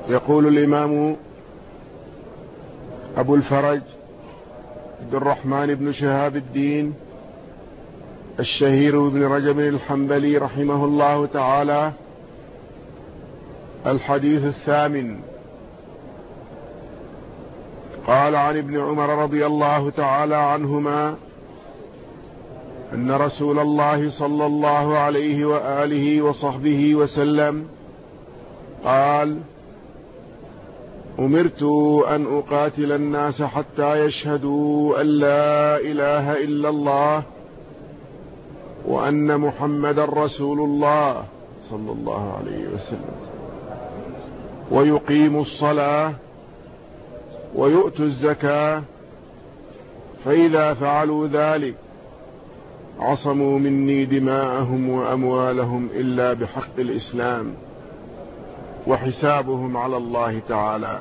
يقول الإمام أبو الفرج عبد الرحمن بن شهاب الدين الشهير بن رجب الحنبلي رحمه الله تعالى: الحديث الثامن. قال عن ابن عمر رضي الله تعالى عنهما أن رسول الله صلى الله عليه وآله وصحبه وسلم قال: أمرت أن أقاتل الناس حتى يشهدوا أن لا إله إلا الله وأن محمد رسول الله صلى الله عليه وسلم ويقيموا الصلاة ويؤتوا الزكاة، فإذا فعلوا ذلك عصموا مني دماءهم وأموالهم إلا بحق الإسلام وحسابهم على الله تعالى.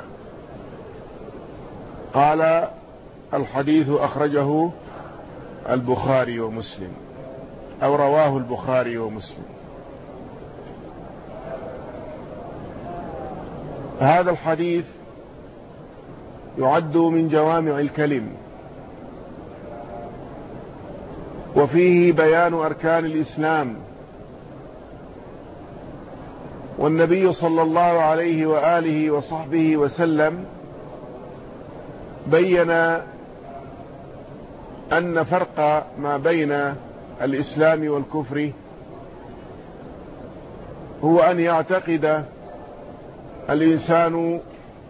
قال: الحديث أخرجه البخاري ومسلم، أو رواه البخاري ومسلم. هذا الحديث يعد من جوامع الكلم، وفيه بيان أركان الإسلام، والنبي صلى الله عليه وآله وصحبه وسلم بين أن فرق ما بين الإسلام والكفر هو أن يعتقد الإنسان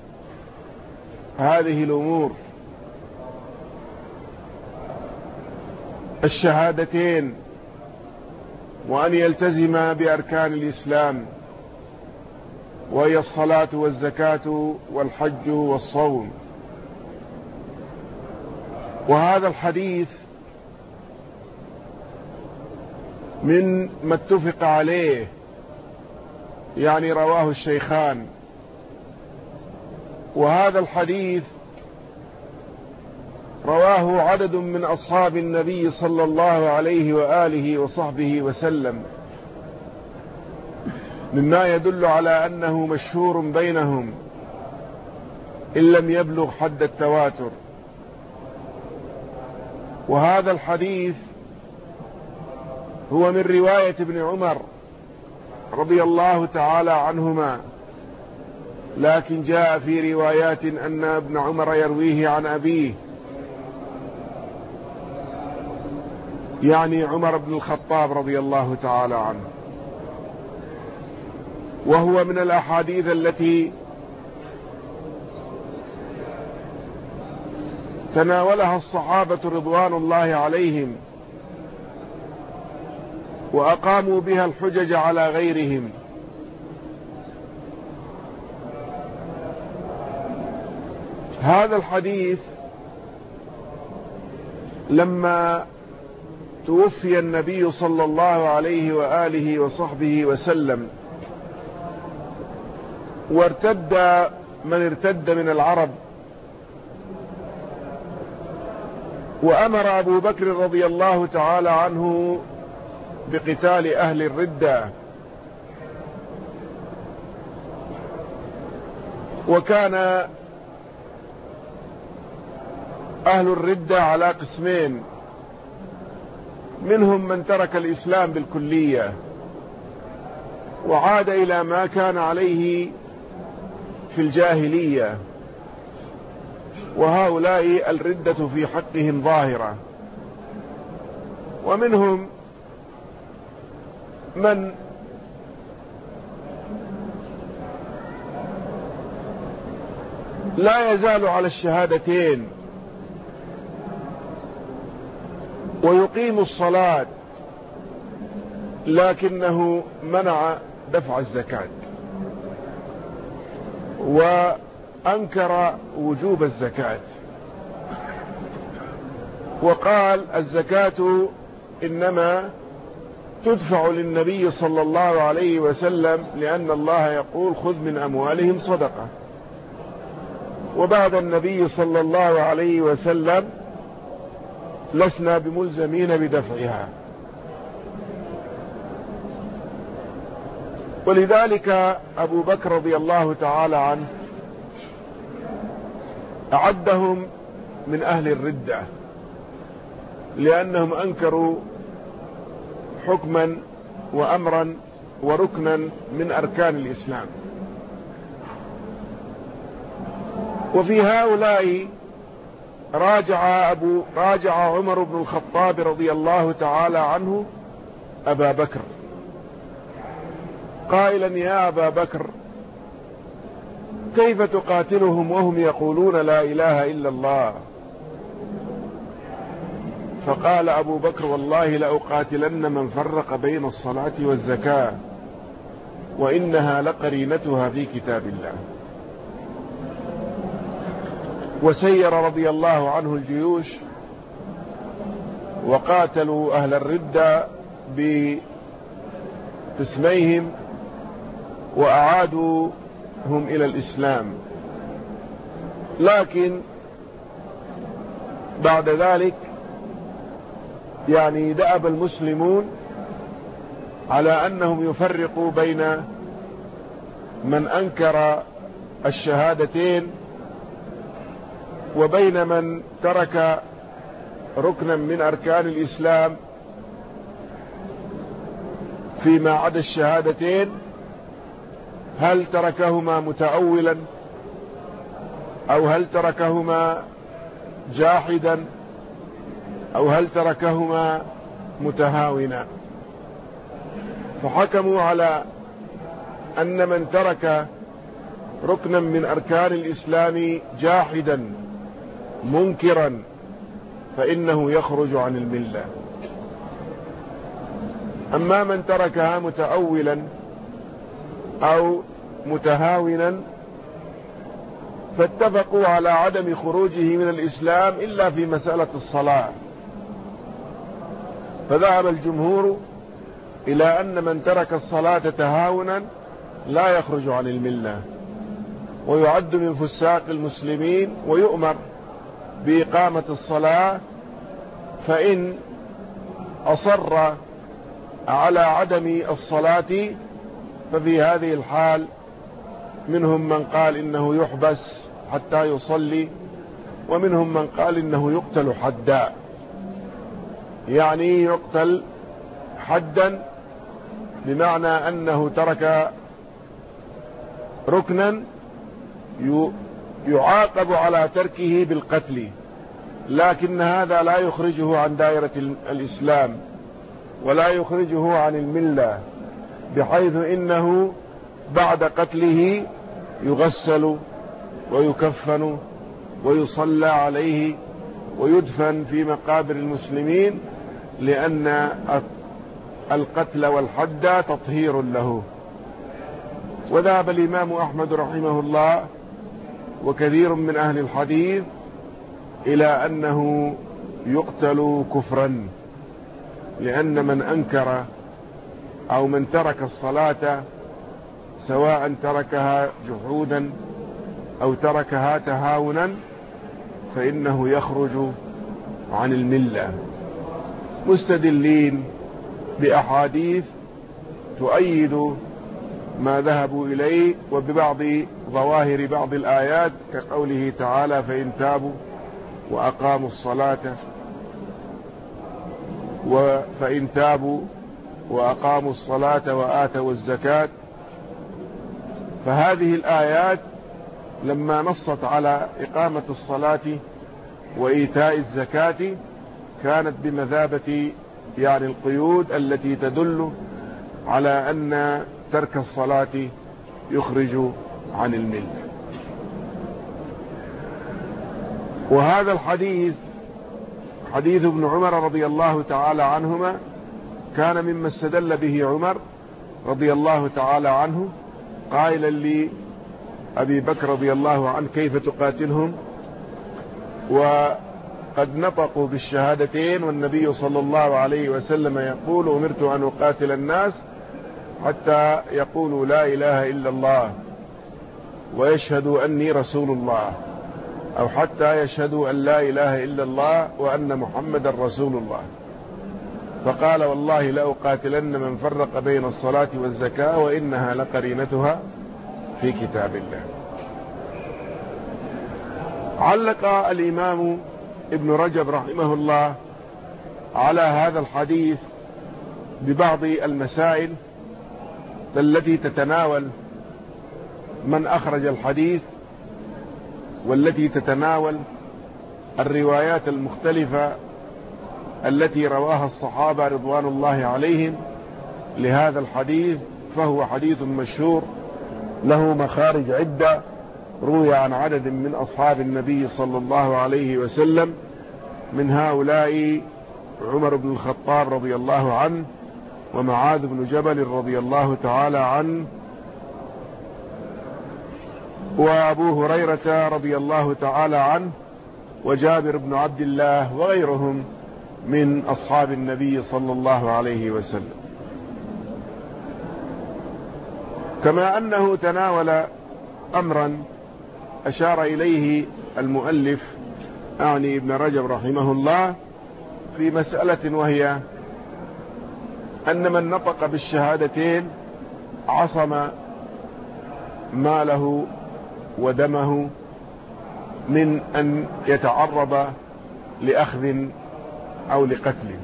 هذه الأمور الشهادتين، وأن يلتزم بأركان الإسلام، وهي الصلاة والزكاة والحج والصوم. وهذا الحديث من ما اتفق عليه، يعني رواه الشيخان. وهذا الحديث رواه عدد من أصحاب النبي صلى الله عليه وآله وصحبه وسلم، مما يدل على أنه مشهور بينهم إن لم يبلغ حد التواتر. وهذا الحديث هو من رواية ابن عمر رضي الله تعالى عنهما، لكن جاء في روايات أن ابن عمر يرويه عن أبيه، يعني عمر بن الخطاب رضي الله تعالى عنه. وهو من الأحاديث التي تناولها الصحابة رضوان الله عليهم، وأقاموا بها الحجج على غيرهم. هذا الحديث لما توفي النبي صلى الله عليه وآله وصحبه وسلم، وارتد من ارتد من العرب، وأمر أبو بكر رضي الله تعالى عنه بقتال أهل الردة. وكان أهل الردة على قسمين: منهم من ترك الإسلام بالكلية وعاد إلى ما كان عليه في الجاهلية، وهؤلاء الردة في حقهم ظاهرة. ومنهم من لا يزال على الشهادتين ويقيم الصلاة، لكنه منع دفع الزكاة وأنكر وجوب الزكاة، وقال: الزكاة إنما تدفع للنبي صلى الله عليه وسلم، لأن الله يقول: خذ من أموالهم صدقة. وبعد النبي صلى الله عليه وسلم لسنا بملزمين بدفعها. ولذلك أبو بكر رضي الله تعالى عنه أعدهم من أهل الردة، لأنهم أنكروا حكما وأمرا وركنا من أركان الإسلام. وفي هؤلاء راجع عمر بن الخطاب رضي الله تعالى عنه أبا بكر قائلا: يا أبا بكر، كيف تقاتلهم وهم يقولون لا إله إلا الله؟ فقال أبو بكر: والله لأقاتلن من فرق بين الصلاة والزكاة، وإنها لقرينتها في كتاب الله. وسير رضي الله عنه الجيوش وقاتلوا أهل الردة بقسميهم وأعادوهم إلى الإسلام، لكن بعد ذلك دأب المسلمون على أنهم يفرقوا بين من أنكر الشهادتين وبين من ترك ركنا من أركان الإسلام فيما عدا الشهادتين، هل تركهما متأولا أو هل تركهما جاحدا أو هل تركهما متهاونا. فحكموا على أن من ترك ركنا من أركان الإسلام جاحدا منكرا فإنه يخرج عن الملة، أما من تركها متأولا أو متهاونا فاتفقوا على عدم خروجه من الإسلام إلا في مسألة الصلاة. فذهب الجمهور إلى أن من ترك الصلاة تهاونا لا يخرج عن الملة، ويعد من فساق المسلمين ويؤمر بإقامة الصلاة، فإن أصر على عدم الصلاة ففي هذه الحال منهم من قال إنه يحبس حتى يصلي، ومنهم من قال إنه يقتل حدا، يعني يقتل حدا بمعنى أنه ترك ركنا يعاقب على تركه بالقتل، لكن هذا لا يخرجه عن دائرة الإسلام ولا يخرجه عن الملة، بحيث إنه بعد قتله يغسل ويكفن ويصلى عليه ويدفن في مقابر المسلمين، لأن القتل والحد تطهير له. وذهب الإمام أحمد رحمه الله وكثير من أهل الحديث إلى أنه يقتل كفرا، لأن من أنكر أو من ترك الصلاة سواء تركها جحودا أو تركها تهاونا فإنه يخرج عن الملة، مستدلين بأحاديث تؤيد ما ذهبوا إليه وببعض ظواهر بعض الآيات كقوله تعالى: فإن تابوا وأقاموا الصلاة فإن تابوا وأقاموا الصلاة وآتوا الزكاة. فهذه الآيات لما نصت على إقامة الصلاة وإيتاء الزكاة كانت بمثابة القيود التي تدل على أن ترك الصلاة يخرج عن الملة. وهذا الحديث حديث ابن عمر رضي الله تعالى عنهما كان مما استدل به عمر رضي الله تعالى عنه قائلا لأبي بكر رضي الله عنه: كيف تقاتلهم وقد نطقوا بالشهادتين والنبي صلى الله عليه وسلم يقول: أمرت أن أقاتل الناس حتى يقولوا لا إله إلا الله ويشهدوا أني رسول الله، أو حتى يشهدوا أن لا إله إلا الله وأن محمد رسول الله. فقال والله لأقاتلن من فرق بين الصلاة والزكاة وإنها لقرينتها في كتاب الله. علق الإمام ابن رجب رحمه الله على هذا الحديث ببعض المسائل التي تتناول من أخرج الحديث، والتي تتناول الروايات المختلفة التي رواها الصحابة رضوان الله عليهم لهذا الحديث. فهو حديث مشهور له مخارج عدة، روي عن عدد من أصحاب النبي صلى الله عليه وسلم، من هؤلاء عمر بن الخطاب رضي الله عنه، ومعاذ بن جبل رضي الله تعالى عنه، وأبو هريرة رضي الله تعالى عنه، وجابر بن عبد الله، وغيرهم من أصحاب النبي صلى الله عليه وسلم. كما أنه تناول أمرا أشار إليه المؤلف أعني ابن رجب رحمه الله في مسألة، وهي أن من نطق بالشهادتين عصم ماله ودمه من أن يتعرض لأخذ أو لقتل.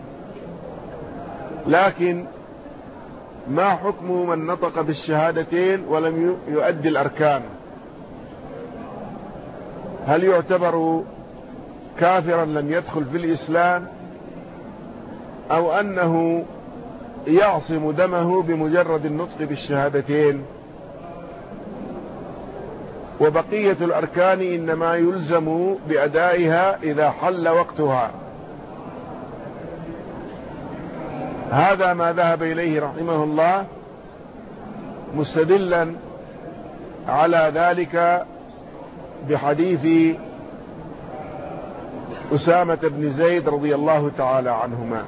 لكن ما حكم من نطق بالشهادتين ولم يؤدي الأركان؟ هل يعتبر كافرا لم يدخل في الإسلام، أو أنه يعصم دمه بمجرد النطق بالشهادتين، وبقية الأركان إنما يلزم بأدائها إذا حل وقتها؟ هذا ما ذهب إليه رحمه الله، مستدلا على ذلك بحديث أسامة بن زيد رضي الله تعالى عنهما،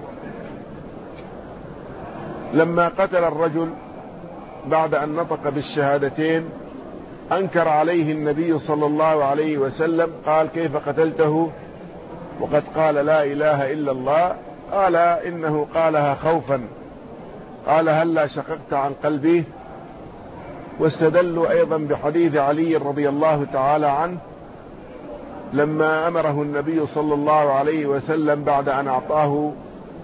لما قتل الرجل بعد أن نطق بالشهادتين أنكر عليه النبي صلى الله عليه وسلم، قال كيف قتلته وقد قال لا إله إلا الله؟ قال إنه قالها خوفا. قال هلا شققت عن قلبه. واستدلوا أيضا بحديث علي رضي الله تعالى عنه لما أمره النبي صلى الله عليه وسلم بعد أن أعطاه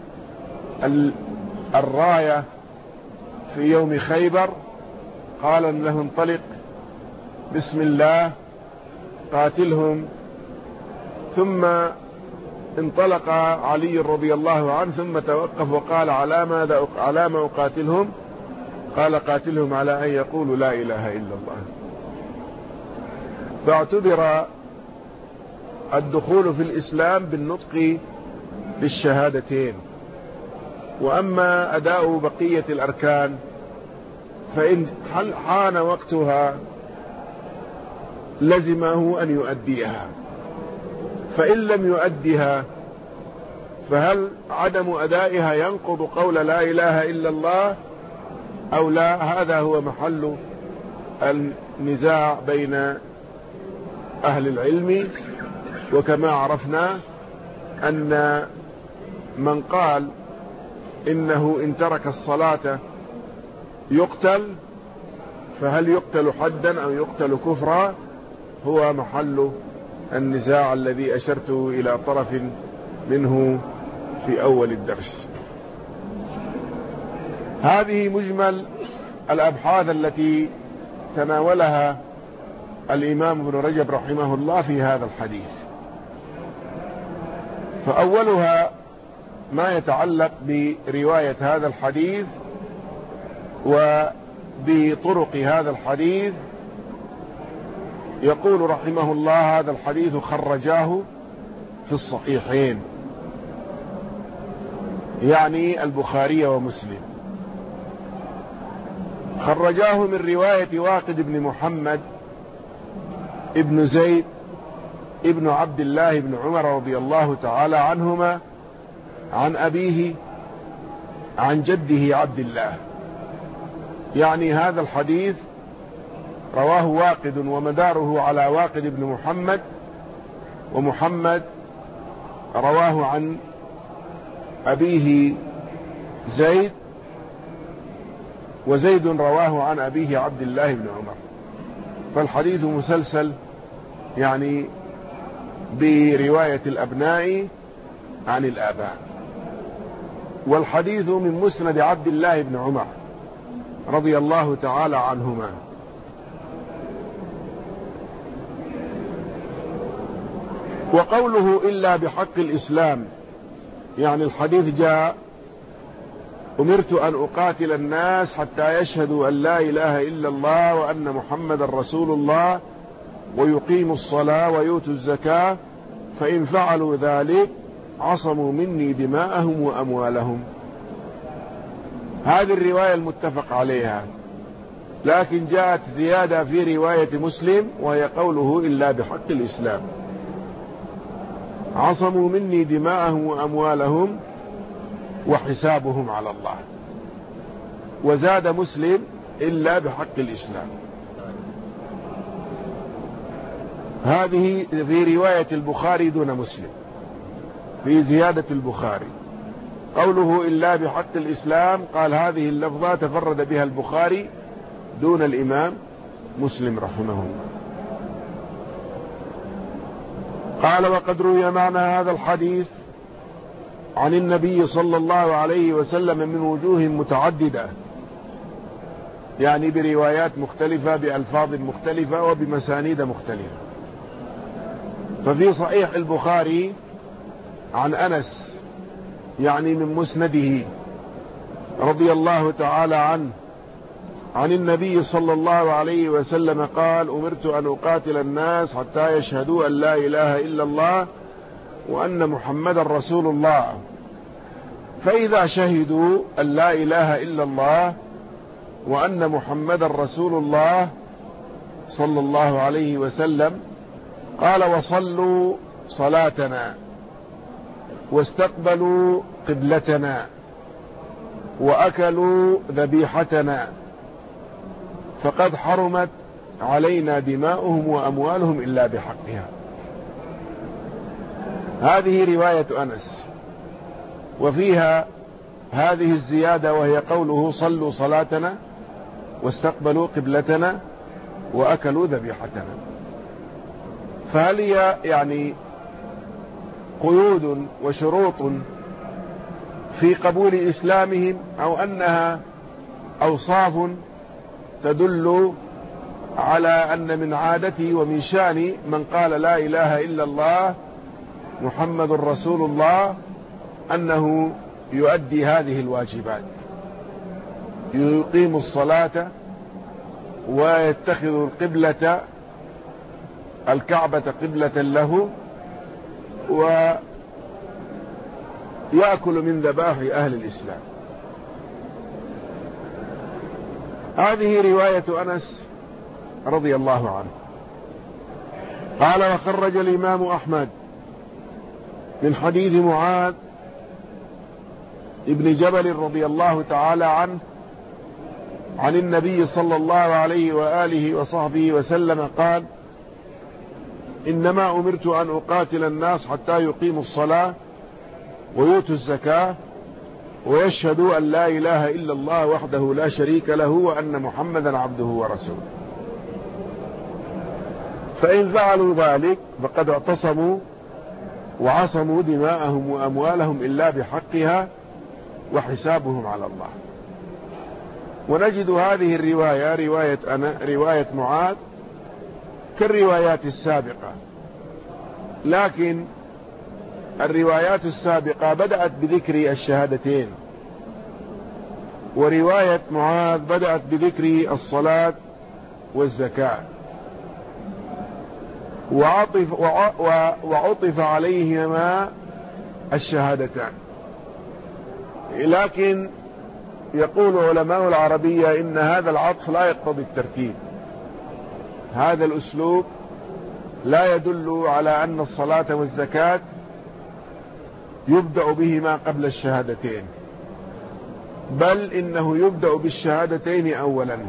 الراية في يوم خيبر، قال له انطلق بسم الله قاتلهم. ثم انطلق علي رضي الله عنه ثم توقف وقال على ما أقاتلهم؟ قال قاتلهم على أن يقولوا لا إله إلا الله. فاعتبر الدخول في الإسلام بالنطق بالشهادتين. وأما أداء بقية الأركان فإن حان وقتها لزمه أن يؤديها، فإن لم يؤديها فهل عدم أدائها ينقض قول لا إله إلا الله أو لا؟ هذا هو محل النزاع بين أهل العلم. وكما عرفنا أن من قال إنه إن ترك الصلاة يقتل، فهل يقتل حدا أو يقتل كفرا؟ هو محل النزاع الذي أشرت إلى طرف منه في أول الدرس. هذه مجمل الأبحاث التي تناولها الإمام ابن رجب رحمه الله في هذا الحديث. فأولها ما يتعلق برواية هذا الحديث وبطرق هذا الحديث. يقول رحمه الله هذا الحديث خرجاه في الصحيحين، يعني البخاري ومسلم. خرجاه من رواية واقد بن محمد ابن زيد ابن عبد الله بن عمر رضي الله تعالى عنهما عن أبيه عن جده عبد الله. يعني هذا الحديث رواه واقد ومداره على واقد بن محمد، ومحمد رواه عن أبيه زيد، وزيد رواه عن أبيه عبد الله بن عمر. فالحديث مسلسل يعني برواية الأبناء عن الآباء. والحديث من مسند عبد الله بن عمر رضي الله تعالى عنهما. وقوله إلا بحق الإسلام، يعني الحديث جاء: أمرت أن أقاتل الناس حتى يشهدوا أن لا إله إلا الله وأن محمد رسول الله ويقيموا الصلاة ويؤتوا الزكاة، فإن فعلوا ذلك عصموا مني دماءهم وأموالهم. هذه الرواية المتفق عليها، لكن جاءت زيادة في رواية مسلم وهي قوله إلا بحق الإسلام، عصموا مني دماءهم وأموالهم وحسابهم على الله. وزاد مسلم إلا بحق الإسلام. هذه في رواية البخاري دون مسلم. في زيادة البخاري قوله إلا بحق الإسلام، قال هذه اللفظة تفرد بها البخاري دون الإمام مسلم رحمه الله. قال: وقد روي معنى هذا الحديث عن النبي صلى الله عليه وسلم من وجوه متعددة، يعني بروايات مختلفة بألفاظ مختلفة وبمسانيد مختلفة. ففي صحيح البخاري عن أنس، يعني من مسنده رضي الله تعالى عنه، عن النبي صلى الله عليه وسلم قال: أمرت أن أقاتل الناس حتى يشهدوا أن لا إله إلا الله وأن محمد رسول الله، فإذا شهدوا أن لا إله إلا الله وأن محمد رسول الله صلى الله عليه وسلم قال: وصلوا صلاتنا واستقبلوا قبلتنا وأكلوا ذبيحتنا، فقد حرمت علينا دماؤهم وأموالهم إلا بحقها. هذه رواية أنس، وفيها هذه الزيادة وهي قوله: صلوا صلاتنا واستقبلوا قبلتنا وأكلوا ذبيحتنا. فهل هي يعني قيود وشروط في قبول إسلامهم، أو أنها أوصاف تدل على أن من عادته ومن شأن من قال لا إله إلا الله محمد رسول الله أنه يؤدي هذه الواجبات، يقيم الصلاة ويتخذ القبلة الكعبة قبلة له ويأكل من ذبائح أهل الإسلام. هذه رواية أنس رضي الله عنه. قال: وخرج الإمام أحمد من حديث معاذ ابن جبل رضي الله تعالى عنه عن النبي صلى الله عليه وآله وصحبه وسلم قال: إنما أمرت أن أقاتل الناس حتى يقيموا الصلاة ويؤتوا الزكاة ويشهدوا أن لا إله إلا الله وحده لا شريك له وأن محمدا عبده ورسوله، فإن فعلوا ذلك فقد اعتصموا وعصموا دماءهم وأموالهم إلا بحقها وحسابهم على الله. ونجد هذه الرواية رواية معاذ كالروايات السابقة، لكن الروايات السابقة بدأت بذكر الشهادتين، ورواية معاذ بدأت بذكر الصلاة والزكاة، وعطف عليهما الشهادتان. لكن يقول علماء العربية إن هذا العطف لا يقتضي الترتيب، هذا الأسلوب لا يدل على أن الصلاة والزكاة يبدأ بهما قبل الشهادتين، بل إنه يبدأ بالشهادتين أولا.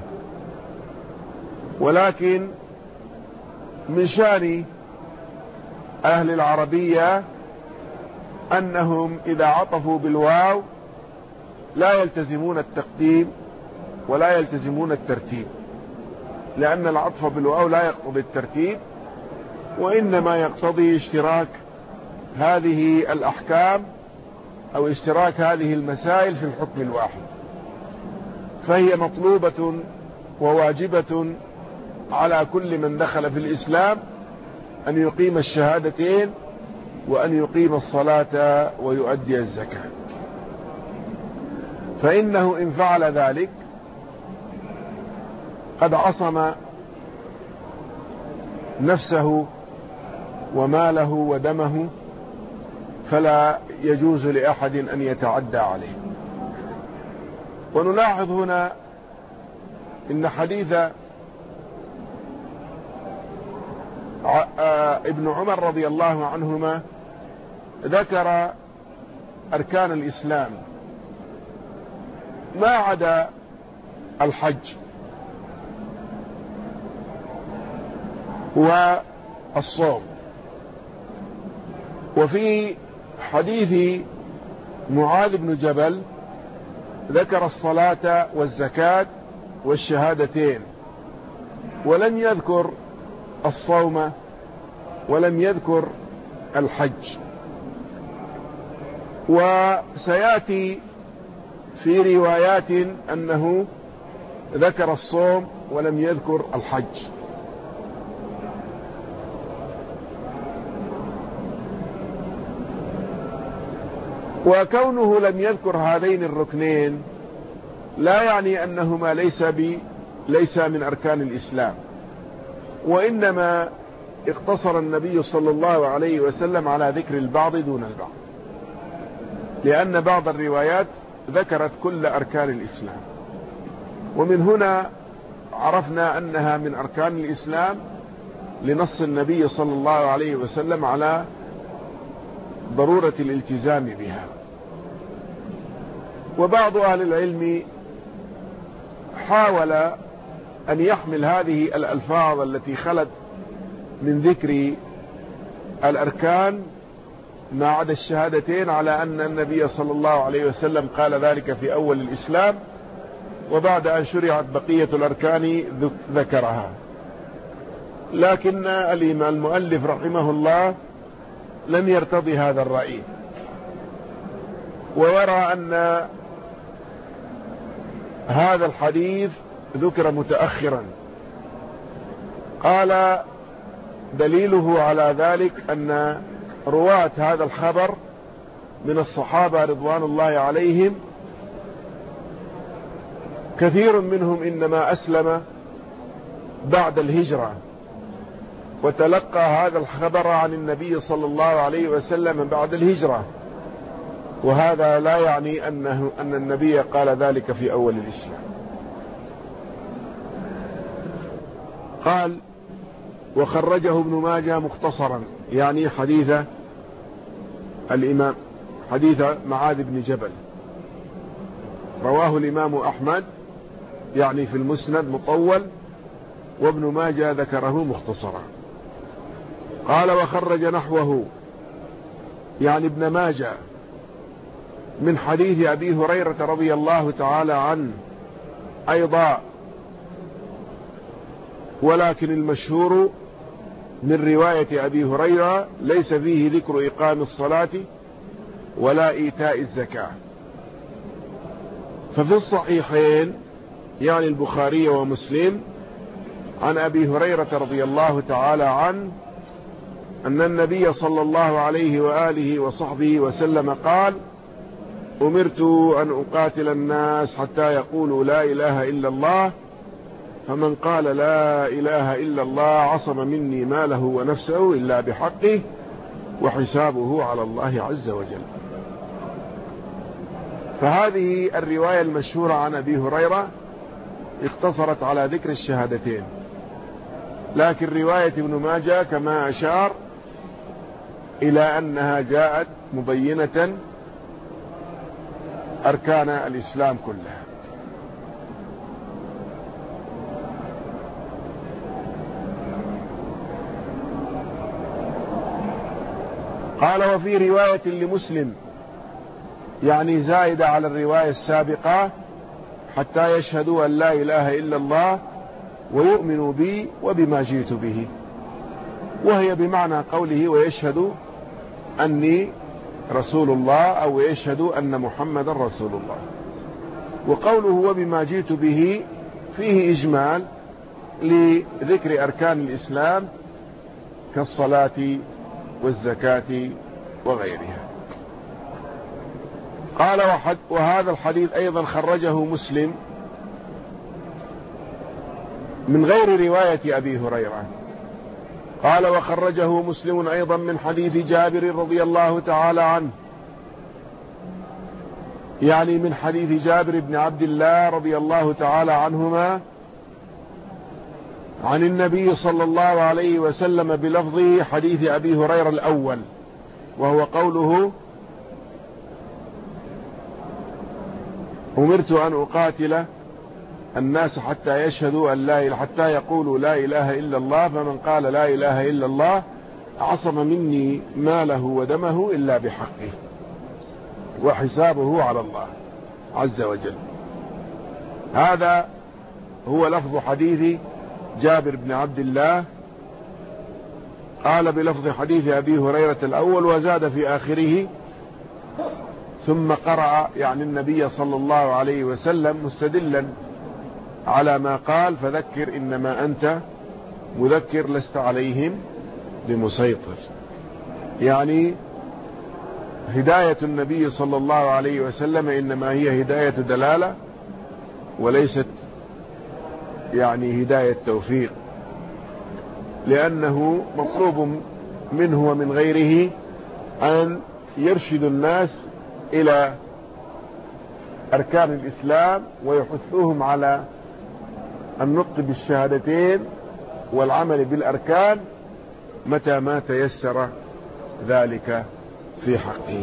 ولكن من شأن أهل العربية أنهم إذا عطفوا بالواو لا يلتزمون التقديم ولا يلتزمون الترتيب، لأن العطف بالواو لا يقتضي الترتيب، وإنما يقتضي اشتراك هذه الأحكام أو اشتراك هذه المسائل في الحكم الواحد، فهي مطلوبة وواجبة على كل من دخل في الإسلام أن يقيم الشهادتين وأن يقيم الصلاة ويؤدي الزكاة. فإنه إن فعل ذلك قد عصم نفسه وماله ودمه، فلا يجوز لأحد أن يتعدى عليه. ونلاحظ هنا إن حديث ابن عمر رضي الله عنهما ذكر أركان الإسلام ما عدا الحج والصوم. وفي حديث معاذ بن جبل ذكر الصلاة والزكاة والشهادتين، ولم يذكر الصوم ولم يذكر الحج. وسيأتي في روايات أنه ذكر الصوم ولم يذكر الحج. وكونه لم يذكر هذين الركنين لا يعني أنهما ليس من أركان الإسلام، وإنما اقتصر النبي صلى الله عليه وسلم على ذكر البعض دون البعض، لأن بعض الروايات ذكرت كل أركان الإسلام، ومن هنا عرفنا أنها من أركان الإسلام لنص النبي صلى الله عليه وسلم على ضرورة الالتزام بها. وبعض أهل العلم حاول أن يحمل هذه الألفاظ التي خلت من ذكر الأركان ما عدا الشهادتين على أن النبي صلى الله عليه وسلم قال ذلك في أول الإسلام، وبعد أن شرعت بقية الأركان ذكرها. لكن الإمام المؤلف رحمه الله لم يرتضي هذا الرأي، ويرى أن هذا الحديث ذكر متأخرا. قال دليله على ذلك أن رواة هذا الخبر من الصحابة رضوان الله عليهم كثير منهم إنما أسلم بعد الهجرة وتلقى هذا الخبر عن النبي صلى الله عليه وسلم بعد الهجرة، وهذا لا يعني أن النبي قال ذلك في أول الإسلام. قال وخرجه ابن ماجه مختصرا، يعني حديث الإمام حديث معاذ بن جبل، رواه الإمام أحمد يعني في المسند مطول، وابن ماجه ذكره مختصرا. قال وخرج نحوه يعني ابن ماجه من حديث أبي هريرة رضي الله تعالى عنه أيضا، ولكن المشهور من رواية أبي هريرة ليس فيه ذكر إقام الصلاة ولا إيتاء الزكاة. ففي الصحيحين يعني البخاري ومسلم عن أبي هريرة رضي الله تعالى عنه أن النبي صلى الله عليه وآله وصحبه وسلم قال أمرت أن أقاتل الناس حتى يقولوا لا إله إلا الله، فمن قال لا إله إلا الله عصم مني ماله ونفسه إلا بحقه وحسابه على الله عز وجل. فهذه الرواية المشهورة عن أبي هريرة اقتصرت على ذكر الشهادتين، لكن رواية ابن ماجه كما أشار إلى أنها جاءت مبينة أركان الإسلام كلها. قال وفي رواية لمسلم يعني زائدة على الرواية السابقة، حتى يشهدوا أن لا إله إلا الله ويؤمنوا بي وبما جئت به، وهي بمعنى قوله ويشهدوا أني رسول الله، أو يشهدوا أن محمد رسول الله. وقوله وبما جئت به فيه إجمال لذكر أركان الإسلام كالصلاة والزكاة وغيرها. قال وهذا الحديث أيضا خرجه مسلم من غير رواية أبي هريرة. قال وخرجه مسلم أيضا من حديث جابر رضي الله تعالى عنه، يعني من حديث جابر بن عبد الله رضي الله تعالى عنهما عن النبي صلى الله عليه وسلم بلفظه حديث أبي هريرة الأول، وهو قوله أمرت أن أقاتل الناس حتى يشهدوا أن لا إله، حتى يقولوا لا إله إلا الله، فمن قال لا إله إلا الله عصم مني ماله ودمه إلا بحقه وحسابه على الله عز وجل. هذا هو لفظ حديث جابر بن عبد الله. قال بلفظ حديث أبي هريرة الأول، وزاد في آخره ثم قرأ يعني النبي صلى الله عليه وسلم مستدلا على ما قال فذكر إنما أنت مذكر لست عليهم بمسيطر، يعني هداية النبي صلى الله عليه وسلم إنما هي هداية دلالة وليست يعني هداية توفيق، لأنه مطلوب منه ومن غيره أن يرشد الناس إلى أركان الإسلام ويحثوهم على النطق بالشهادتين والعمل بالأركان متى ما تيسر ذلك في حقهم.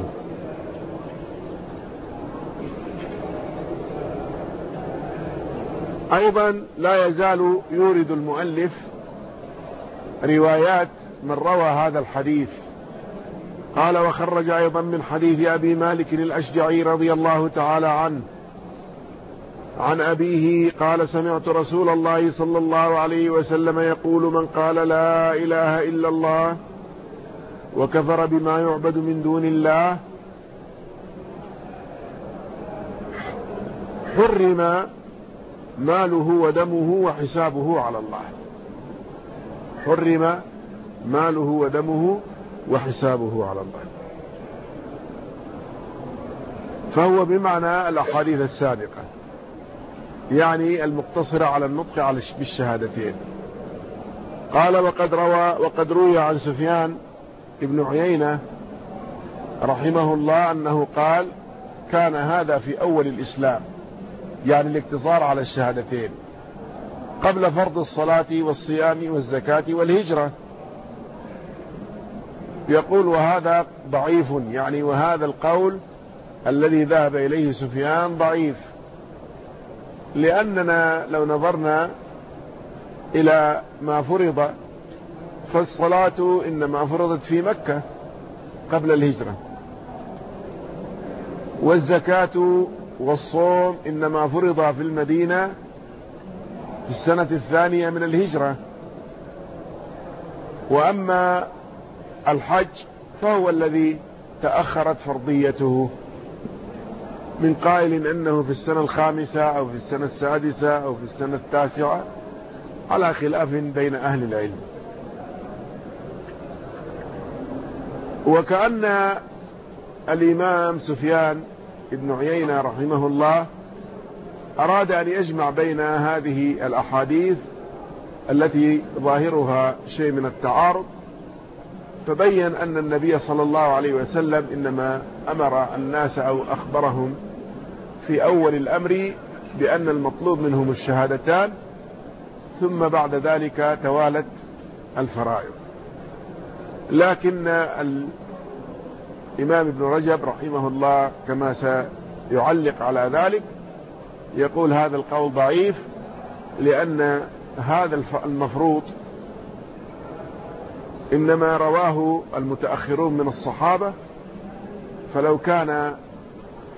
أيضا لا يزال يورد المؤلف روايات من روى هذا الحديث. قال وخرج أيضا من حديث أبي مالك الأشجعي رضي الله تعالى عنه عن أبيه قال سمعت رسول الله صلى الله عليه وسلم يقول من قال لا إله إلا الله وكفر بما يعبد من دون الله حرم ماله ودمه وحسابه على الله. حرم ماله ودمه وحسابه على الله، فهو بمعنى الأحاديث السابقة، يعني المقتصرة على النطق بالشهادتين. قال وقد روي عن سفيان ابن عيينة رحمه الله أنه قال كان هذا في أول الإسلام، يعني الاقتصار على الشهادتين قبل فرض الصلاة والصيام والزكاة والهجرة. يقول وهذا ضعيف، يعني وهذا القول الذي ذهب إليه سفيان ضعيف، لأننا لو نظرنا إلى ما فرض فالصلاة إنما فرضت في مكة قبل الهجرة، والزكاة والصوم إنما فرض في المدينة في السنة الثانية من الهجرة، وأما الحج فهو الذي تأخرت فرضيته من قائل أنه في السنة الخامسة أو في السنة السادسة أو في السنة التاسعة على خلاف بين أهل العلم. وكأن الإمام سفيان ابن عيينة رحمه الله أراد أن يجمع بين هذه الأحاديث التي ظاهرها شيء من التعارض، فبين أن النبي صلى الله عليه وسلم إنما أمر الناس أو أخبرهم في أول الأمر بأن المطلوب منهم الشهادتان، ثم بعد ذلك توالت الفرائض. لكن الإمام ابن رجب رحمه الله كما سيعلق على ذلك يقول هذا القول ضعيف، لأن هذا المفروض إنما رواه المتأخرون من الصحابة، فلو كان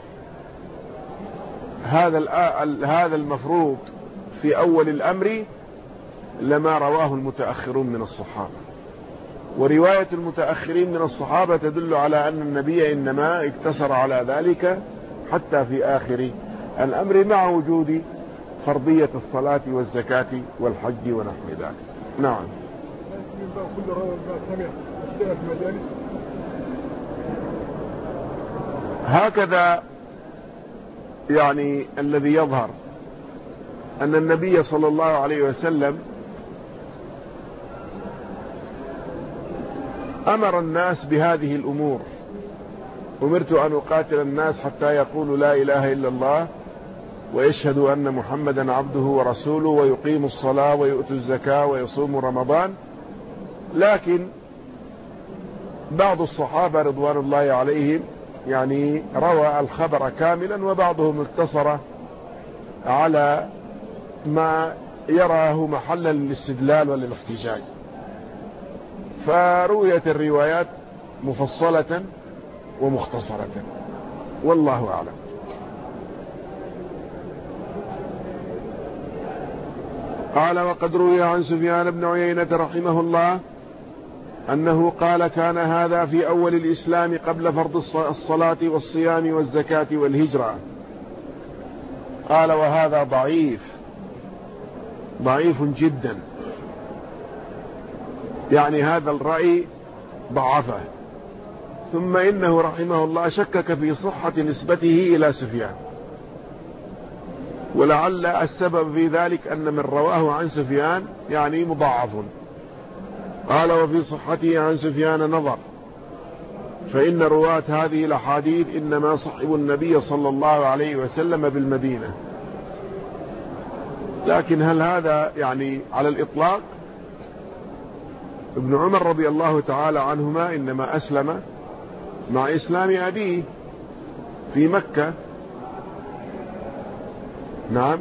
هذا المفروض في أول الأمر لما رواه المتأخرون من الصحابة. ورواية المتأخرين من الصحابة تدل على أن النبي إنما اقتصر على ذلك حتى في آخر الأمر، مع وجود فرضية الصلاة والزكاة والحج ونحو ذلك. نعم. هكذا يعني الذي يظهر أن النبي صلى الله عليه وسلم أمر الناس بهذه الأمور: أمرت أن أقاتل الناس حتى يقولوا لا إله إلا الله ويشهدوا أن محمدا عبده ورسوله ويقيموا الصلاة ويؤتوا الزكاة ويصوموا رمضان. لكن بعض الصحابة رضوان الله عليهم يعني روى الخبر كاملا، وبعضهم اقتصر على ما يراه محلا للاستدلال وللاحتجاج، فرويت الروايات مفصلة ومختصرة، والله أعلم. قال: وقد روي عن سفيان بن عيينة رحمه الله أنه قال: كان هذا في أول الإسلام قبل فرض الصلاة والصيام والزكاة والهجرة. قال: وهذا ضعيف جدا، يعني هذا الرأي ضعفه. ثم إنه رحمه الله شكك في صحة نسبته إلى سفيان، ولعل السبب في ذلك أن من رواه عن سفيان يعني مضاعف. قال: وفي صحته عن سفيان نظر، فإن رواة هذه الأحاديث إنما صحبوا النبي صلى الله عليه وسلم بالمدينة. لكن هل هذا يعني على الإطلاق؟ ابن عمر رضي الله تعالى عنهما إنما أسلم مع إسلام أبيه في مكة. نعم.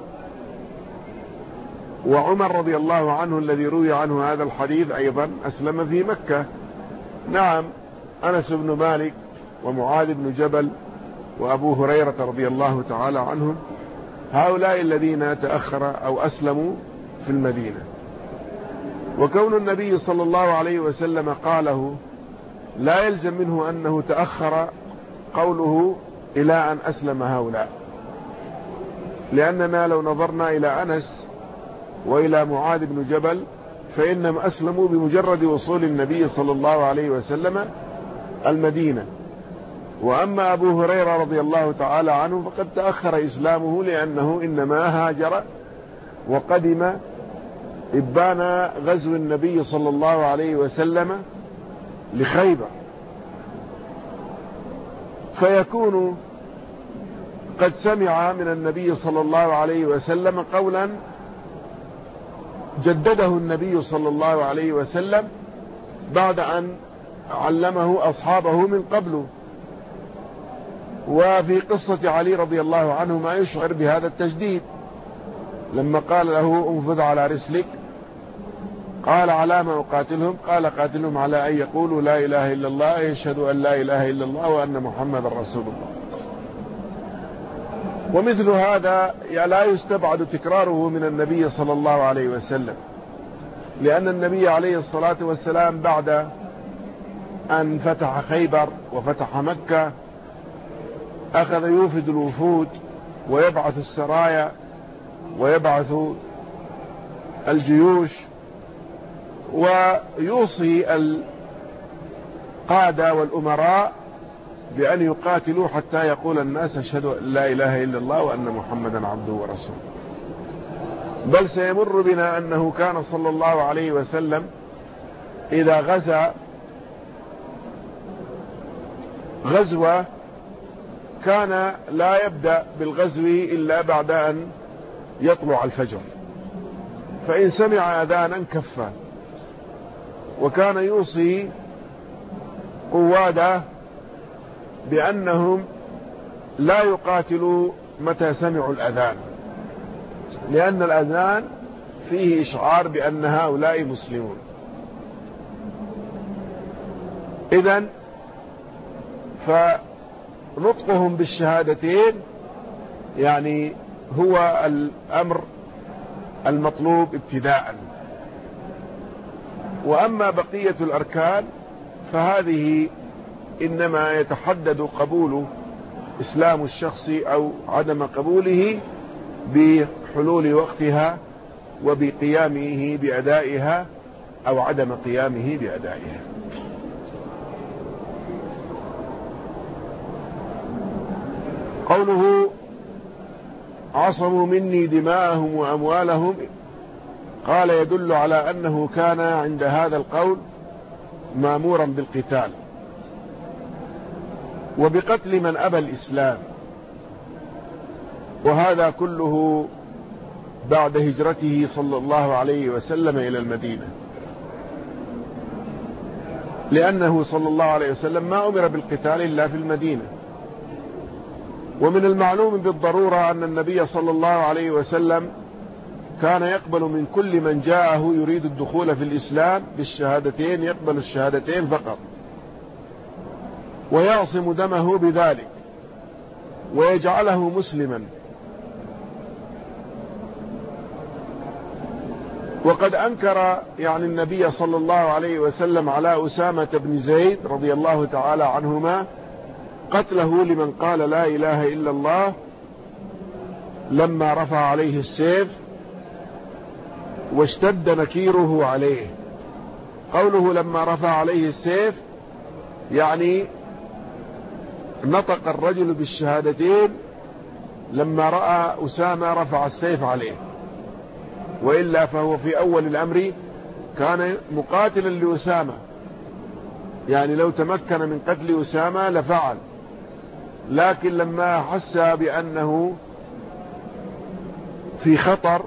وعمر رضي الله عنه الذي روي عنه هذا الحديث أيضا أسلم في مكة. نعم. أنس بن مالك ومعاذ بن جبل وأبو هريرة رضي الله تعالى عنهم، هؤلاء الذين تأخر أو أسلموا في المدينة. وكون النبي صلى الله عليه وسلم قاله لا يلزم منه أنه تأخر قوله إلى أن أسلم هؤلاء، لأننا لو نظرنا إلى أنس وإلى معاذ بن جبل فإنهم أسلموا بمجرد وصول النبي صلى الله عليه وسلم المدينة. وأما أبو هريرة رضي الله تعالى عنه فقد تأخر إسلامه، لأنه إنما هاجر وقدم إبان غزو النبي صلى الله عليه وسلم لخيبر، فيكون قد سمع من النبي صلى الله عليه وسلم قولا جدده النبي صلى الله عليه وسلم بعد أن علمه أصحابه من قبله. وفي قصة علي رضي الله عنه ما يشعر بهذا التجديد، لما قال له انفذ على رسلك، قال: على ما أقاتلهم؟ قال: قاتلهم على أن يقولوا لا إله إلا الله، يشهدوا أن لا إله إلا الله وأن محمد رسول الله. ومثل هذا لا يستبعد تكراره من النبي صلى الله عليه وسلم، لأن النبي عليه الصلاة والسلام بعد أن فتح خيبر وفتح مكة أخذ يوفد الوفود ويبعث السرايا ويبعث الجيوش، ويوصي القادة والأمراء بأن يقاتلوا حتى يقول الناس أشهدوا أن لا إله إلا الله وأن محمدا عبده ورسوله. بل سيمر بنا أنه كان صلى الله عليه وسلم إذا غزوة كان لا يبدأ بالغزو إلا بعد أن يطلع الفجر، فإن سمع أذانا كفى. وكان يوصي قواده بأنهم لا يقاتلوا متى سمعوا الأذان، لأن الأذان فيه إشعار بأن هؤلاء مسلمون. إذن فنطقهم بالشهادتين يعني هو الأمر المطلوب ابتداء. وأما بقية الأركان فهذه إنما يتحدد قبول إسلام الشخص أو عدم قبوله بحلول وقتها وبقيامه بأدائها أو عدم قيامه بأدائها. قوله عصموا مني دماءهم وأموالهم، قال يدل على أنه كان عند هذا القول مامورا بالقتال وبقتل من أبى الإسلام، وهذا كله بعد هجرته صلى الله عليه وسلم إلى المدينة، لأنه صلى الله عليه وسلم ما أمر بالقتال إلا في المدينة. ومن المعلوم بالضرورة أن النبي صلى الله عليه وسلم كان يقبل من كل من جاءه يريد الدخول في الإسلام بالشهادتين، يقبل الشهادتين فقط، ويعصم دمه بذلك ويجعله مسلما. وقد أنكر يعني النبي صلى الله عليه وسلم على أسامة بن زيد رضي الله تعالى عنهما قتله لمن قال لا إله إلا الله لما رفع عليه السيف واشتد نكيره عليه. قوله لما رفع عليه السيف يعني نطق الرجل بالشهادتين لما رأى أسامة رفع السيف عليه، وإلا فهو في أول الأمر كان مقاتلا لأسامة، يعني لو تمكن من قتل أسامة لفعل، لكن لما حس بأنه في خطر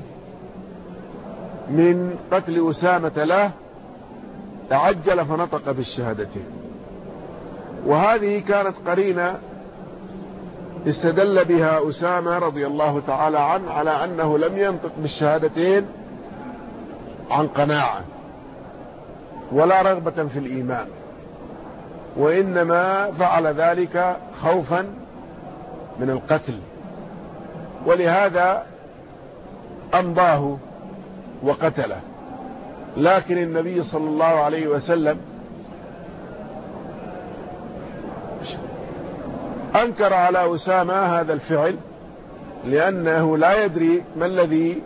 من قتل أسامة له تعجل فنطق بالشهادتين. وهذه كانت قرينة استدل بها أسامة رضي الله تعالى عنه على أنه لم ينطق بالشهادتين عن قناعة ولا رغبة في الإيمان، وإنما فعل ذلك خوفا من القتل، ولهذا أمضاه وقتله. لكن النبي صلى الله عليه وسلم أنكر على أسامة هذا الفعل، لأنه لا يدري ما الذي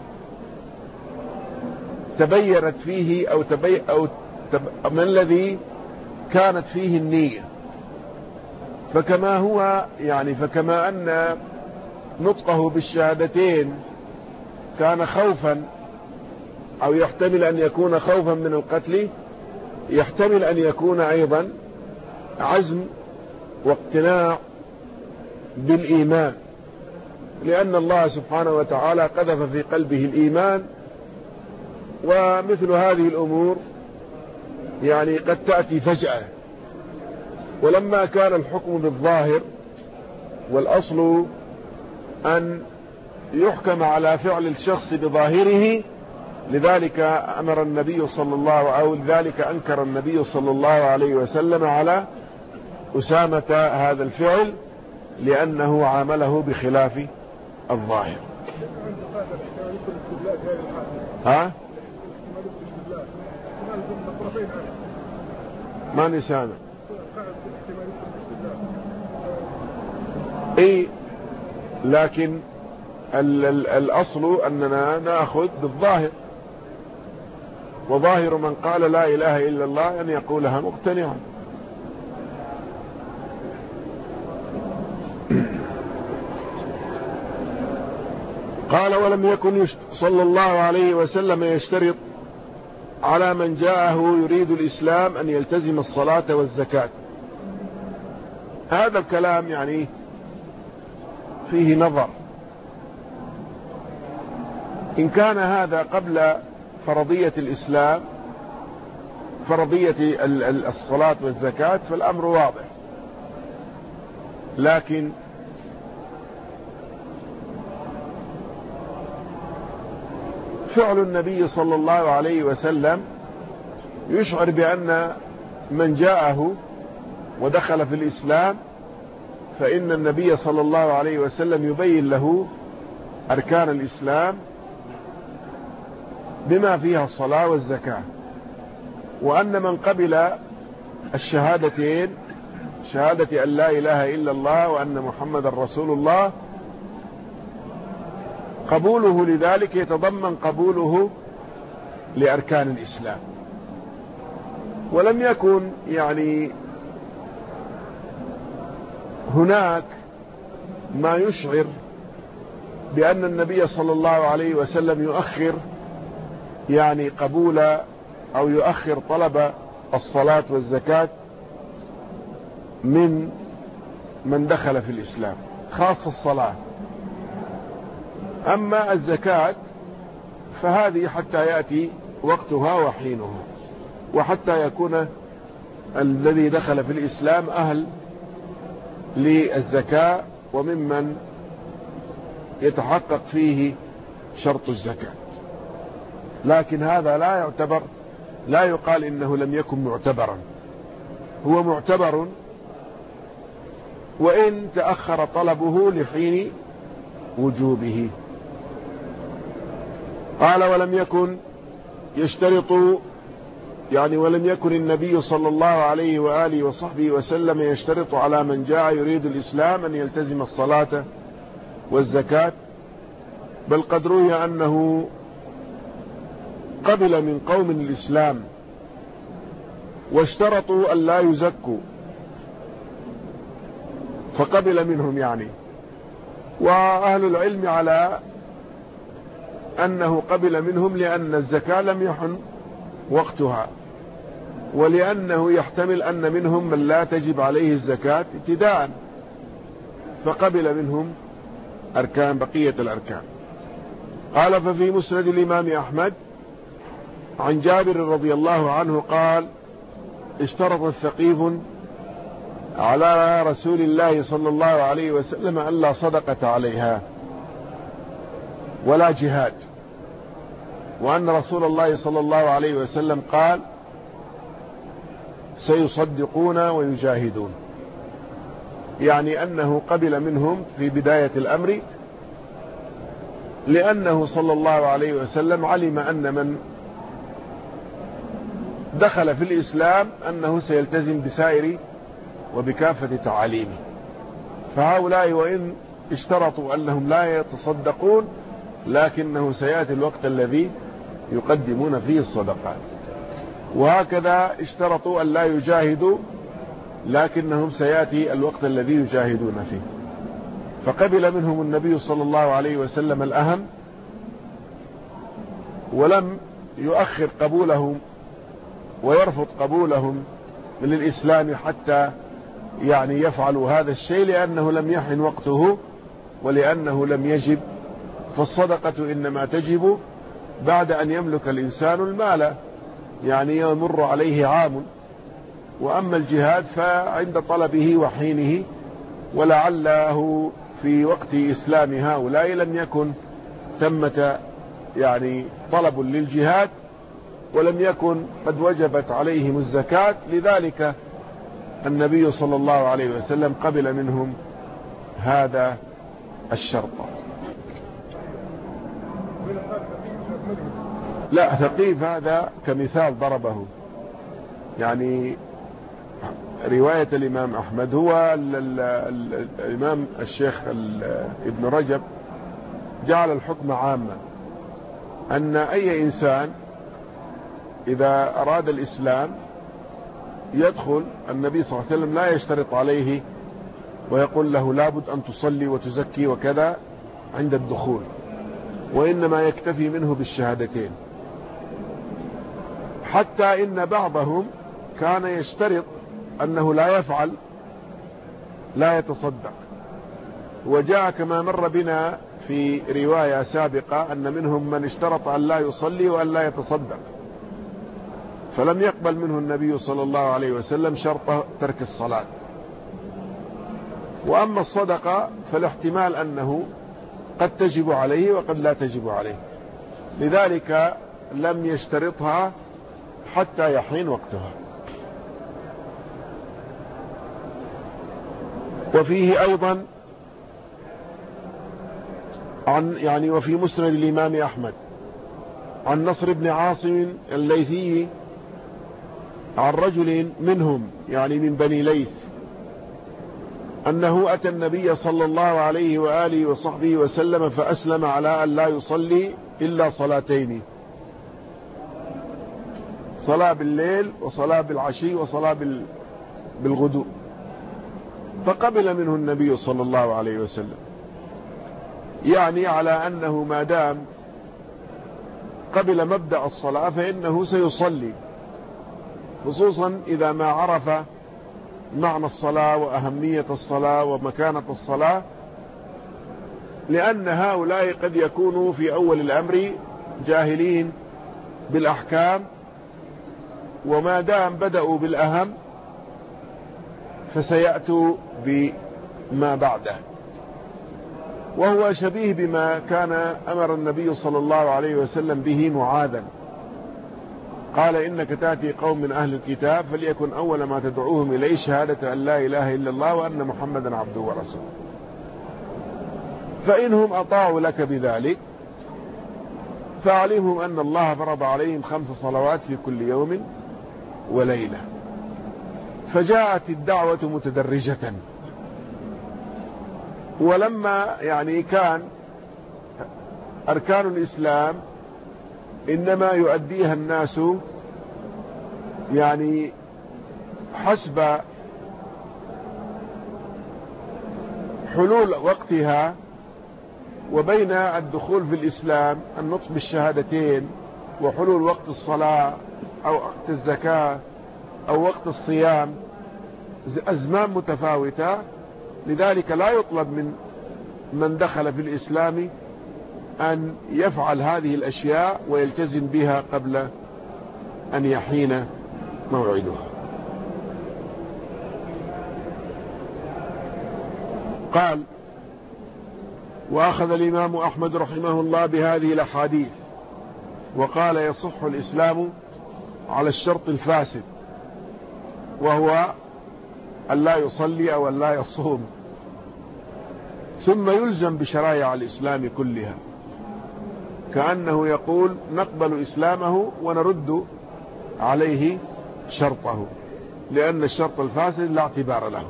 تبينت فيه أو ما الذي كانت فيه النية. فكما هو يعني فكما أن نطقه بالشهادتين كان خوفا أو يحتمل أن يكون خوفا من القتل، يحتمل أن يكون أيضا عزم واقتناع بالإيمان، لأن الله سبحانه وتعالى قذف في قلبه الإيمان. ومثل هذه الأمور يعني قد تأتي فجأة، ولما كان الحكم بالظاهر والأصل أن يحكم على فعل الشخص بظاهره، لذلك أمر النبي صلى الله أو لذلك أنكر النبي صلى الله عليه وسلم على أسامة هذا الفعل، لأنه عامله بخلاف الظاهر. ها؟ ما نسانا اي، لكن الأصل أننا نأخذ بالظاهر، وظاهر من قال لا إله إلا الله أن يقولها مقتنعا. قال ولم يكن صلى الله عليه وسلم يشترط على من جاءه يريد الإسلام أن يلتزم الصلاة والزكاة. هذا الكلام يعني فيه نظر. إن كان هذا قبل فرضية الإسلام، فرضية الصلاة والزكاة، فالأمر واضح. لكن فعل النبي صلى الله عليه وسلم يشعر بأن من جاءه ودخل في الإسلام فإن النبي صلى الله عليه وسلم يبين له أركان الإسلام بما فيها الصلاة والزكاة، وأن من قبل الشهادتين، شهادة أن لا إله إلا الله وأن محمد رسول الله، قبوله لذلك يتضمن قبوله لأركان الإسلام. ولم يكن يعني هناك ما يشعر بأن النبي صلى الله عليه وسلم يؤخر يعني قبول أو يؤخر طلب الصلاة والزكاة من دخل في الإسلام، خاصة الصلاة. أما الزكاة فهذه حتى يأتي وقتها وحينها، وحتى يكون الذي دخل في الإسلام أهل للزكاة وممن يتحقق فيه شرط الزكاة. لكن هذا لا يعتبر، لا يقال إنه لم يكن معتبرا، هو معتبر وإن تأخر طلبه لحين وجوبه. قال ولم يكن يشترط يعني ولم يكن النبي صلى الله عليه وآله وصحبه وسلم يشترط على من جاء يريد الإسلام أن يلتزم الصلاة والزكاة، بل قد روي أنه قبل من قوم الإسلام واشترطوا أن لا يزكوا فقبل منهم يعني. وأهل العلم على أنه قبل منهم لأن الزكاة لم يحن وقتها، ولأنه يحتمل أن منهم من لا تجب عليه الزكاة ابتداء، فقبل منهم أركان بقية الأركان. قال ففي مسند الإمام أحمد عن جابر رضي الله عنه قال اشترط الثقيف على رسول الله صلى الله عليه وسلم ألا صدقة عليها ولا جهاد، وأن رسول الله صلى الله عليه وسلم قال سيصدقون ويجاهدون، يعني أنه قبل منهم في بداية الأمر، لأنه صلى الله عليه وسلم علم أن من دخل في الإسلام أنه سيلتزم بسائر وبكافة تعاليمه. فهؤلاء وإن اشترطوا أنهم لا يتصدقون لكنه سيأتي الوقت الذي يقدمون فيه الصدقات. وهكذا اشترطوا أن لا يجاهدوا لكنهم سيأتي الوقت الذي يجاهدون فيه، فقبل منهم النبي صلى الله عليه وسلم الأهم، ولم يؤخر قبولهم ويرفض قبولهم للإسلام حتى يعني يفعلوا هذا الشيء، لأنه لم يحن وقته ولأنه لم يجب. فالصدقة إنما تجب بعد أن يملك الإنسان المال، يعني يمر عليه عام. وأما الجهاد فعند طلبه وحينه، ولعله في وقت إسلام هؤلاء لم يكن ثمة يعني طلب للجهاد، ولم يكن قد وجبت عليهم الزكاة، لذلك النبي صلى الله عليه وسلم قبل منهم هذا الشرط. لا، ثقيف هذا كمثال ضربه، يعني رواية الإمام أحمد. هو الإمام الشيخ ابن رجب جعل الحكم عاما، أن أي إنسان إذا أراد الإسلام يدخل، النبي صلى الله عليه وسلم لا يشترط عليه ويقول له لابد أن تصلي وتزكي وكذا عند الدخول، وإنما يكتفي منه بالشهادتين. حتى إن بعضهم كان يشترط أنه لا يفعل، لا يتصدق. وجاء كما مر بنا في رواية سابقة أن منهم من اشترط أن لا يصلي وأن لا يتصدق، فلم يقبل منه النبي صلى الله عليه وسلم شرط ترك الصلاة. وأما الصدقة فالاحتمال أنه قد تجب عليه وقد لا تجب عليه، لذلك لم يشترطها حتى يحين وقتها. وفيه أيضا وفي مسند الإمام أحمد عن نصر بن عاصم الليثي عن رجل منهم يعني من بني ليث أنه أتى النبي صلى الله عليه وآله وصحبه وسلم فأسلم على أن لا يصلي إلا صلاتين، صلاة بالليل وصلاة بالعشي وصلاة بالغدو، فقبل منه النبي صلى الله عليه وسلم، يعني على أنه ما دام قبل مبدأ الصلاة فإنه سيصلي، خصوصا إذا ما عرف معنى الصلاة وأهمية الصلاة ومكانة الصلاة، لأن هؤلاء قد يكونوا في أول الأمر جاهلين بالأحكام، وما دام بدأوا بالأهم فسيأتوا بما بعده. وهو شبيه بما كان أمر النبي صلى الله عليه وسلم به معاذا، قال إنك تأتي قوم من أهل الكتاب فليكن أول ما تدعوهم إليه شهادة أن لا إله إلا الله وأن محمدا عبده ورسوله، فإنهم أطاعوا لك بذلك فعلمهم أن الله فرض عليهم 5 صلوات في كل يوم وليلة. فجاءت الدعوة متدرجة، ولما كان أركان الإسلام إنما يؤديها الناس حسب حلول وقتها، وبين الدخول في الإسلام النطق بالشهادتين وحلول وقت الصلاة أو وقت الزكاة أو وقت الصيام أزمان متفاوتة، لذلك لا يطلب من دخل في الإسلام أن يفعل هذه الأشياء ويلتزم بها قبل أن يحين موعدها. قال: وأخذ الإمام أحمد رحمه الله بهذه الأحاديث وقال: يصح الإسلام على الشرط الفاسد، وهو أن لا يصلي أو أن لا يصوم، ثم يلزم بشرائع الإسلام كلها، كأنه يقول نقبل إسلامه ونرد عليه شرطه، لأن الشرط الفاسد لا اعتبار له.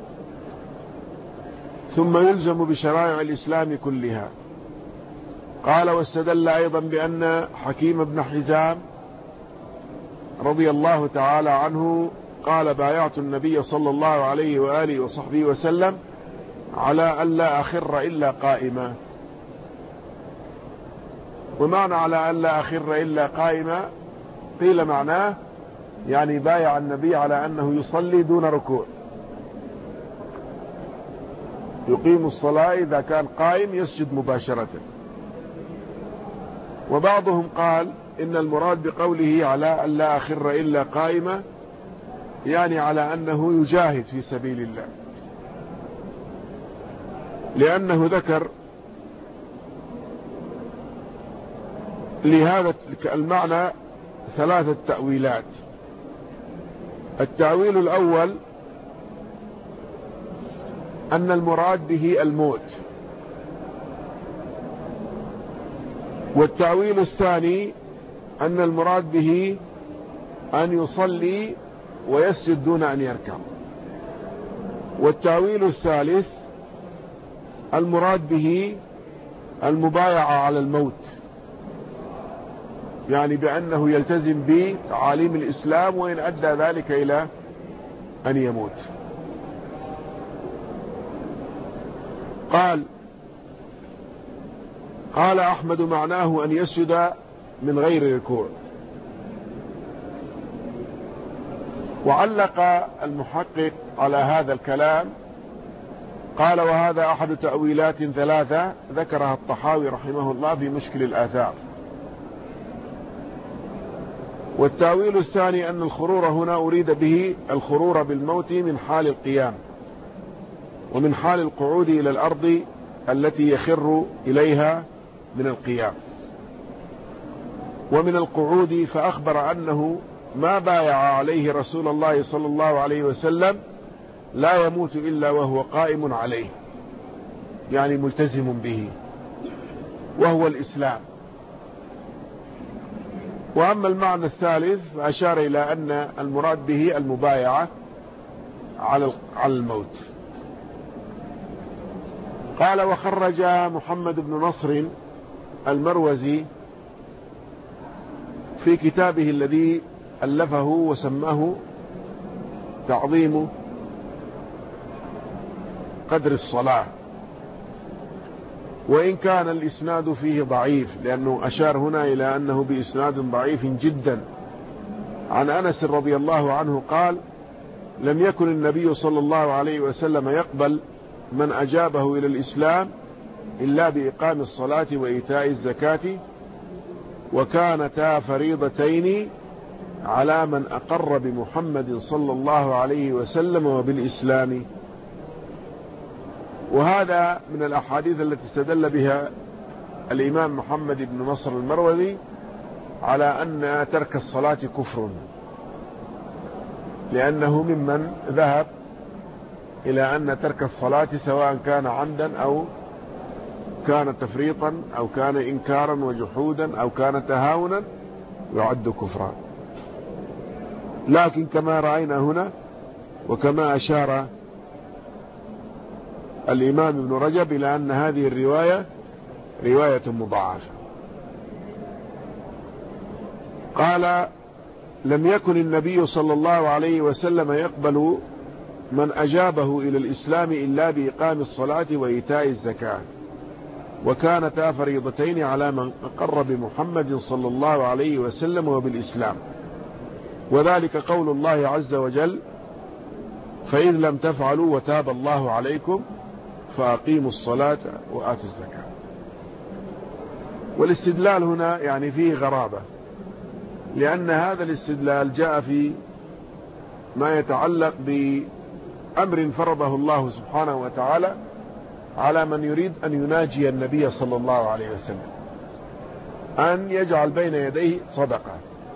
ثم يلزم بشرائع الإسلام كلها. قال: واستدل أيضا بأن حكيم بن حزام رضي الله تعالى عنه قال: بايعت النبي صلى الله عليه وآله وصحبه وسلم على أن لا أخر إلا قائما. ومعنى على أن لا أخر إلا قائما قيل معناه بايع النبي على أنه يصلي دون ركوع، يقيم الصلاة إذا كان قائم يسجد مباشرة. وبعضهم قال إن المراد بقوله على أن لا أخر إلا قائما على أنه يجاهد في سبيل الله، لأنه ذكر لهذا المعنى 3 تأويلات. التأويل الأول أن المراد به الموت، والتأويل الثاني أن المراد به أن يصلي ويسجد دون أن يركع، والتأويل الثالث المراد به المبايعة على الموت، بأنه يلتزم بتعاليم الإسلام وإن أدى ذلك إلى أن يموت. قال أحمد معناه أن يسجد من غير ركوع. وعلق المحقق على هذا الكلام قال: وهذا أحد تأويلات 3 ذكرها الطحاوي رحمه الله في مشكل الآثار. والتأويل الثاني أن الخرور هنا أريد به الخرور بالموت من حال القيام، ومن حال القعود إلى الأرض التي يخر إليها من القيام. ومن القعود فأخبر أنه ما بايع عليه رسول الله صلى الله عليه وسلم لا يموت إلا وهو قائم عليه، يعني ملتزم به، وهو الإسلام. وأما المعنى الثالث فأشار إلى أن المراد به المبايعة على الموت. قال: وخرج محمد بن نصر المروزي في كتابه الذي ألفه وسماه تعظيم قدر الصلاة، وإن كان الإسناد فيه ضعيف، لأنه أشار هنا إلى أنه بإسناد ضعيف جدا، عن أنس رضي الله عنه قال: لم يكن النبي صلى الله عليه وسلم يقبل من أجابه إلى الإسلام إلا بإقام الصلاة وإيتاء الزكاة، وكانتا فريضتين على من أقر بمحمد صلى الله عليه وسلم وبالإسلام. وهذا من الأحاديث التي استدل بها الإمام محمد بن نصر المروزي على أن ترك الصلاة كفر، لأنه ممن ذهب إلى أن ترك الصلاة سواء كان عمدا أو كان تفريطا أو كان إنكارا وجحودا أو كان تهاونا يعد كفرا. لكن كما رأينا هنا وكما أشار الإمام ابن رجب إلى أن هذه الرواية رواية مضاعفة. قال: لم يكن النبي صلى الله عليه وسلم يقبل من أجابه إلى الإسلام إلا بإقام الصلاة وإيتاء الزكاة، وكانتا فريضتين على من أقر بمحمد صلى الله عليه وسلم وبالإسلام، وذلك قول الله عز وجل: فإذ لم تفعلوا وتاب الله عليكم فأقيموا الصلاة وآتوا الزكاة. والاستدلال هنا يعني فيه غرابة، لأن هذا الاستدلال جاء في ما يتعلق بأمر فرضه الله سبحانه وتعالى على من يريد أن يناجي النبي صلى الله عليه وسلم، أن يجعل بين يديه صدقة.